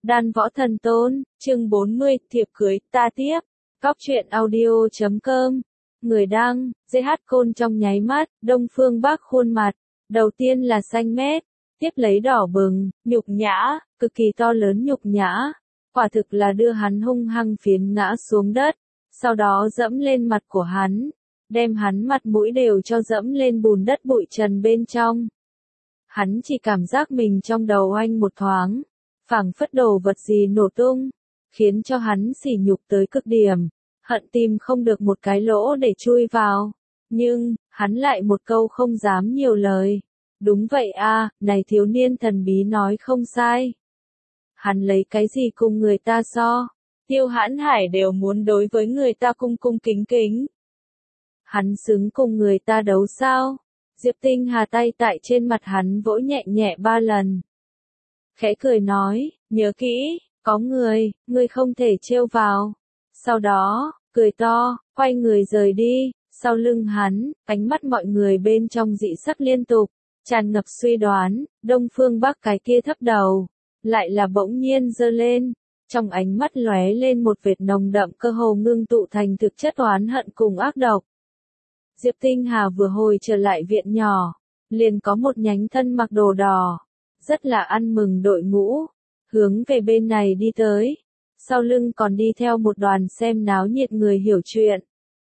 Đan Võ Thần Tôn, chương 40, thiệp cưới, ta tiếp. Góc truyện audio.com. Người đăng, GH Côn trong nháy mắt, Đông Phương Bắc khuôn mặt. Đầu tiên là xanh mét, tiếp lấy đỏ bừng, nhục nhã, cực kỳ to lớn nhục nhã. Quả thực là đưa hắn hung hăng phiến ngã xuống đất, sau đó dẫm lên mặt của hắn, đem hắn mặt mũi đều cho dẫm lên bùn đất bụi trần bên trong. Hắn chỉ cảm giác mình trong đầu oanh một thoáng, phảng phất đồ vật gì nổ tung, khiến cho hắn sỉ nhục tới cực điểm, hận tìm không được một cái lỗ để chui vào. Nhưng, hắn lại một câu không dám nhiều lời. Đúng vậy a, này thiếu niên thần bí nói không sai. Hắn lấy cái gì cùng người ta so? Tiêu Hãn Hải đều muốn đối với người ta cung cung kính kính. Hắn xứng cùng người ta đấu sao? Diệp Tinh Hà tay tại trên mặt hắn vỗ nhẹ nhẹ 3 lần. Khẽ cười nói, nhớ kỹ, có người không thể trêu vào. Sau đó, cười to, quay người rời đi, sau lưng hắn, ánh mắt mọi người bên trong dị sắc liên tục, tràn ngập suy đoán, Đông Phương Bắc cái kia thấp đầu, lại là bỗng nhiên giơ lên, trong ánh mắt lóe lên một vệt nồng đậm cơ hồ ngưng tụ thành thực chất oán hận cùng ác độc. Diệp Tinh Hà vừa hồi trở lại viện nhỏ, liền có một nhánh thân mặc đồ đỏ, rất là ăn mừng đội ngũ, hướng về bên này đi tới, sau lưng còn đi theo một đoàn xem náo nhiệt người hiểu chuyện.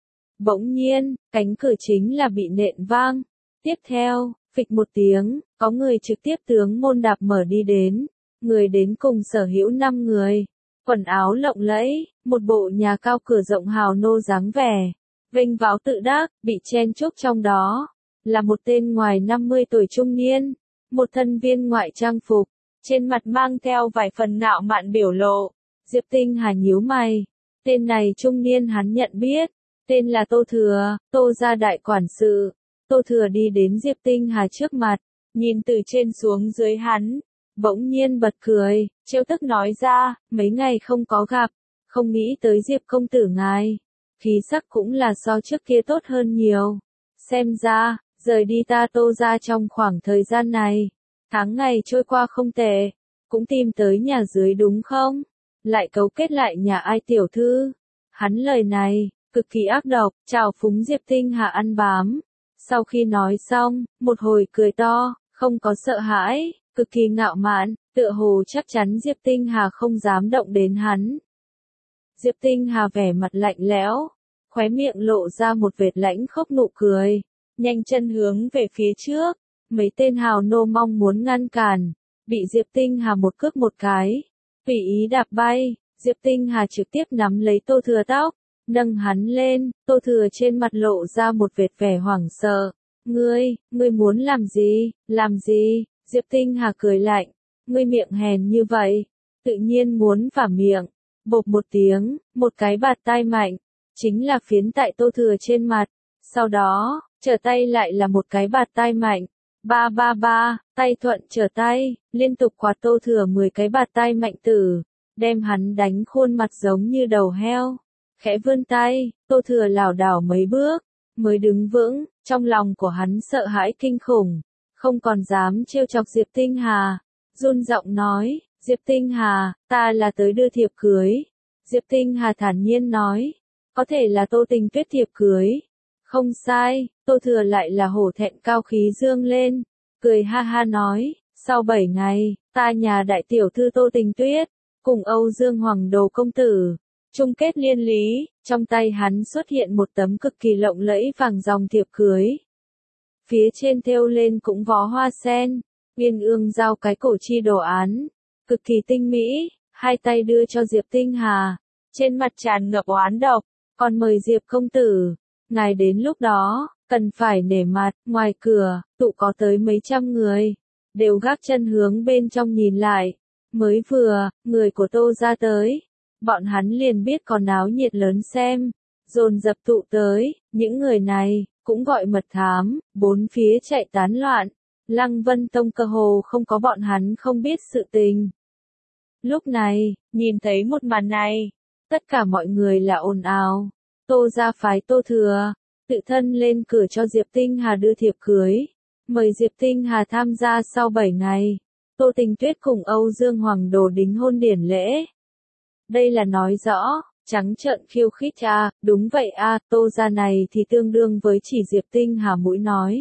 Bỗng nhiên, cánh cửa chính là bị nện vang, tiếp theo, phịch một tiếng, có người trực tiếp tướng môn đạp mở đi đến, người đến cùng sở hữu 5 người, quần áo lộng lẫy, một bộ nhà cao cửa rộng hào nô dáng vẻ, vênh váo tự đắc, bị chen chúc trong đó, là một tên ngoài 50 tuổi trung niên, một thân viên ngoại trang phục, trên mặt mang theo vài phần ngạo mạn biểu lộ. Diệp Tinh Hà nhíu mày, tên này trung niên hắn nhận biết, tên là Tô Thừa, Tô gia đại quản sự. Tô Thừa đi đến Diệp Tinh Hà trước mặt, nhìn từ trên xuống dưới hắn, bỗng nhiên bật cười, trêu tức nói ra, mấy ngày không có gặp, không nghĩ tới Diệp công tử ngài, khí sắc cũng là so trước kia tốt hơn nhiều. Xem ra, rời đi ta Tô gia trong khoảng thời gian này, tháng ngày trôi qua không tệ, cũng tìm tới nhà dưới đúng không? Lại cấu kết lại nhà ai tiểu thư? Hắn lời này, cực kỳ ác độc, trào phúng Diệp Tinh Hà ăn bám. Sau khi nói xong, một hồi cười to, không có sợ hãi, cực kỳ ngạo mạn, tựa hồ chắc chắn Diệp Tinh Hà không dám động đến hắn. Diệp Tinh Hà vẻ mặt lạnh lẽo, khóe miệng lộ ra một vệt lãnh khốc nụ cười, nhanh chân hướng về phía trước, mấy tên hào nô mong muốn ngăn cản, bị Diệp Tinh Hà một cước một cái, tùy ý đạp bay, Diệp Tinh Hà trực tiếp nắm lấy Tô Thừa tóc, nâng hắn lên, Tô Thừa trên mặt lộ ra một vệt vẻ hoảng sợ. Ngươi muốn làm gì? Diệp Tinh Hà cười lạnh, ngươi miệng hèn như vậy, tự nhiên muốn vả miệng. Bộp một tiếng, một cái bạt tai mạnh, chính là phiến tại Tô Thừa trên mặt, sau đó, trở tay lại là một cái bạt tai mạnh. Ba ba ba, tay thuận trở tay, liên tục quạt Tô Thừa 10 cái bạt tai mạnh tử, đem hắn đánh khuôn mặt giống như đầu heo. Khẽ vươn tay, Tô Thừa lảo đảo mấy bước, mới đứng vững, trong lòng của hắn sợ hãi kinh khủng, không còn dám trêu chọc Diệp Tinh Hà, run giọng nói, Diệp Tinh Hà, ta là tới đưa thiệp cưới. Diệp Tinh Hà thản nhiên nói, có thể là Tô Tình Tuyết thiệp cưới. Không sai, Tô Thừa lại là hổ thẹn cao khí dương lên, cười ha ha nói, sau 7 ngày, ta nhà đại tiểu thư Tô Tình Tuyết, cùng Âu Dương Hoàng Đồ công tử, chung kết liên lý, trong tay hắn xuất hiện một tấm cực kỳ lộng lẫy vàng dòng thiệp cưới. Phía trên thêu lên cũng vó hoa sen, uyên ương giao cái cổ chi đồ án, cực kỳ tinh mỹ, hai tay đưa cho Diệp Tinh Hà, trên mặt tràn ngập oán độc, còn mời Diệp công tử, ngài đến lúc đó, cần phải nể mặt, ngoài cửa, tụ có tới mấy trăm người, đều gác chân hướng bên trong nhìn lại, mới vừa, người của Tô ra tới. Bọn hắn liền biết có náo nhiệt lớn xem, dồn dập tụ tới, những người này, cũng gọi mật thám, bốn phía chạy tán loạn, Lăng Vân Tông cơ hồ không có bọn hắn không biết sự tình. Lúc này, nhìn thấy một màn này, tất cả mọi người là ồn ào, Tô gia phái Tô Thừa, tự thân lên cửa cho Diệp Tinh Hà đưa thiệp cưới, mời Diệp Tinh Hà tham gia sau 7 ngày, Tô Tình Tuyết cùng Âu Dương Hoàng Đồ đính hôn điển lễ. Đây là nói rõ, trắng trợn khiêu khích à, đúng vậy à, Tô gia này thì tương đương với chỉ Diệp Tinh Hà mũi nói.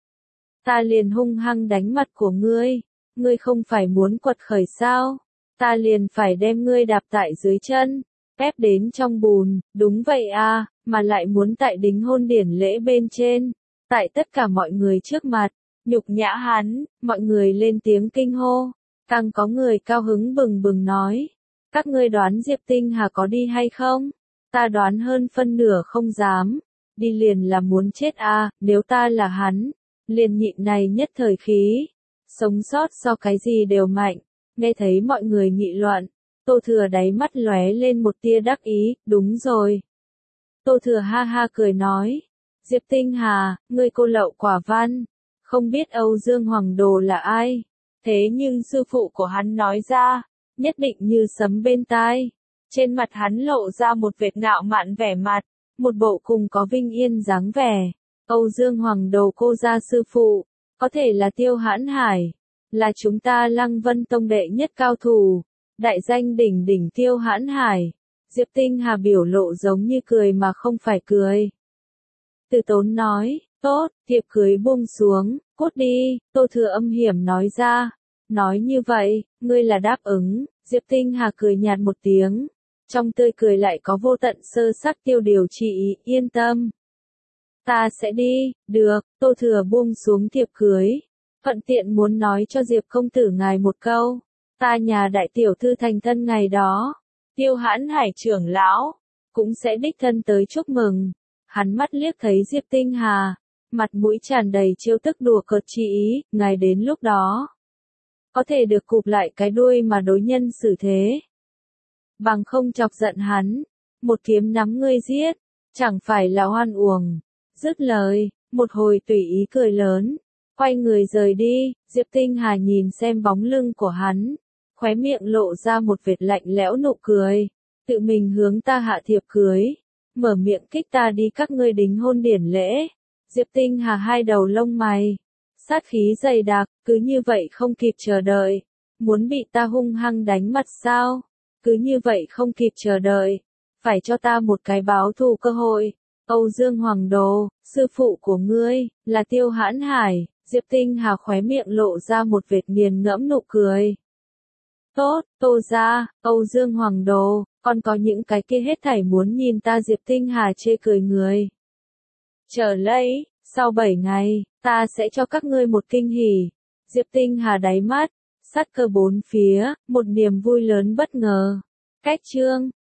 Ta liền hung hăng đánh mặt của ngươi không phải muốn quật khởi sao, ta liền phải đem ngươi đạp tại dưới chân, ép đến trong bùn, đúng vậy à, mà lại muốn tại đính hôn điển lễ bên trên, tại tất cả mọi người trước mặt, nhục nhã hắn, mọi người lên tiếng kinh hô, càng có người cao hứng bừng bừng nói, các ngươi đoán Diệp Tinh Hà có đi hay không? Ta đoán hơn phân nửa không dám, đi liền là muốn chết à, nếu ta là hắn, liền nhịn này nhất thời khí, sống sót so cái gì đều mạnh, nghe thấy mọi người nghị luận, Tô Thừa đáy mắt lóe lên một tia đắc ý, đúng rồi. Tô Thừa ha ha cười nói, Diệp Tinh Hà, ngươi cô lậu quả văn, không biết Âu Dương Hoàng Đồ là ai, thế nhưng sư phụ của hắn nói ra, nhất định như sấm bên tai, trên mặt hắn lộ ra một vệt ngạo mạn vẻ mặt, một bộ cùng có vinh yên dáng vẻ, Âu Dương Hoàng Đồ cô gia sư phụ, có thể là Tiêu Hãn Hải, là chúng ta Lăng Vân Tông đệ nhất cao thủ, đại danh đỉnh đỉnh Tiêu Hãn Hải. Diệp Tinh Hà biểu lộ giống như cười mà không phải cười. Từ Tốn nói, tốt, tiệc cưới buông xuống, cút đi, Tô Thừa âm hiểm nói ra. Nói như vậy, ngươi là đáp ứng, Diệp Tinh Hà cười nhạt một tiếng. Trong tươi cười lại có vô tận sơ sắc tiêu điều trị, yên tâm. Ta sẽ đi, được, Tô Thừa buông xuống tiệc cưới. Thuận tiện muốn nói cho Diệp công tử ngài một câu. Ta nhà đại tiểu thư thành thân ngày đó. Tiêu Hãn Hải trưởng lão, cũng sẽ đích thân tới chúc mừng. Hắn mắt liếc thấy Diệp Tinh Hà, mặt mũi tràn đầy trêu tức đùa cợt chi ý, ngài đến lúc đó. Có thể được cụp lại cái đuôi mà đối nhân xử thế. Bằng không chọc giận hắn, một kiếm nắm ngươi giết, chẳng phải là hoan uổng. Dứt lời, một hồi tùy ý cười lớn, quay người rời đi, Diệp Tinh Hà nhìn xem bóng lưng của hắn. Khóe miệng lộ ra một vệt lạnh lẽo nụ cười, tự mình hướng ta hạ thiệp cưới, mở miệng kích ta đi các ngươi đính hôn điển lễ. Diệp Tinh Hà hai đầu lông mày, sát khí dày đặc, cứ như vậy không kịp chờ đợi, muốn bị ta hung hăng đánh mặt sao? Cứ như vậy không kịp chờ đợi, phải cho ta một cái báo thù cơ hội. Âu Dương Hoàng Đồ, sư phụ của ngươi, là Tiêu Hãn Hải. Diệp Tinh Hà khóe miệng lộ ra một vệt nghiền ngẫm nụ cười. Tốt, Tô gia, Âu Dương Hoàng Đồ, còn có những cái kia hết thảy muốn nhìn ta Diệp Tinh Hà chê cười người. Chờ lấy, sau 7 ngày, ta sẽ cho các ngươi một kinh hỉ. Diệp Tinh Hà đáy mắt, sát cơ bốn phía, một niềm vui lớn bất ngờ. Cách chương